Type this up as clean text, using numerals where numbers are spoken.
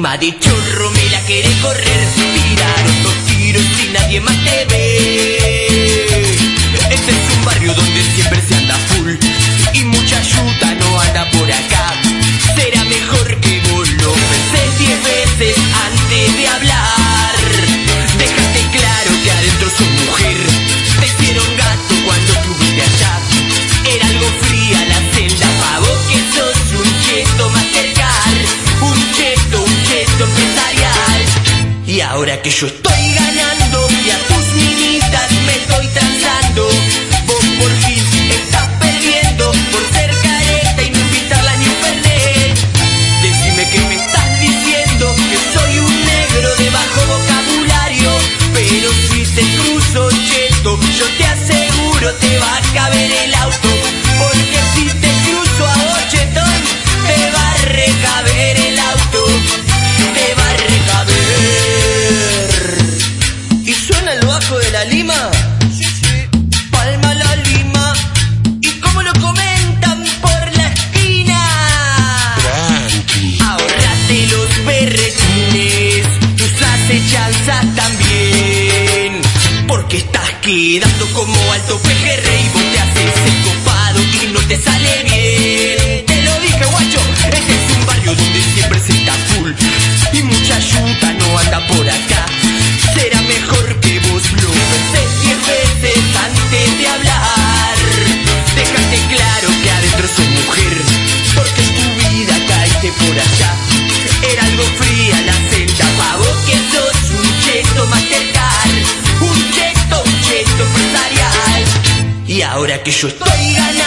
encima de chorro me la querés correr. Tiraron 2 tiros y nadie más te ve. Este es un barrio donde siempre se anda full y mucha ayuda no anda por acá. Será mejor que vos lo penses 10 veces antes de hablar. Déjate claro que adentro sos mujer. Te hicieron gato cuando estuviste allá. Era algo fría la celda, pa' vos que sos un cheto Mastercard. Un cheto empresarial. Y ahora que yo estoy ganando y a tus minitas me estoy transando, vos por fin estás perdiendo por ser careta y no invitarla ni un fernet. Decime que me estás diciendo que soy un negro de bajo vocabulario, pero si te cruzo cheto, yo te aseguro te va a caber el auto. Porque si te cruzo a vos, chetón, te va a recaber el auto. Te va a recaber. ¿Y suena el bajo de la Lima? Sí, sí. Palma la Lima. ¿Y cómo lo comentan por la esquina? Tranqui. Ahorrate los berretines, tus acechanzas también, porque estás quedando como alto pejerrey. Vos te haces el copado y no te sale bien. Te lo dije, guacho, este es un barrio donde siempre se está full y mucha ayuda no anda por acá. Será mejor que vos lo penses 10 veces antes de hablar. Déjate claro que adentro sos mujer, porque en tu vida caíste por allá. Era algo fría la celda, pa' vos que sos un cheto Mastercard. Un cheto empresarial. Y ahora que yo estoy ganando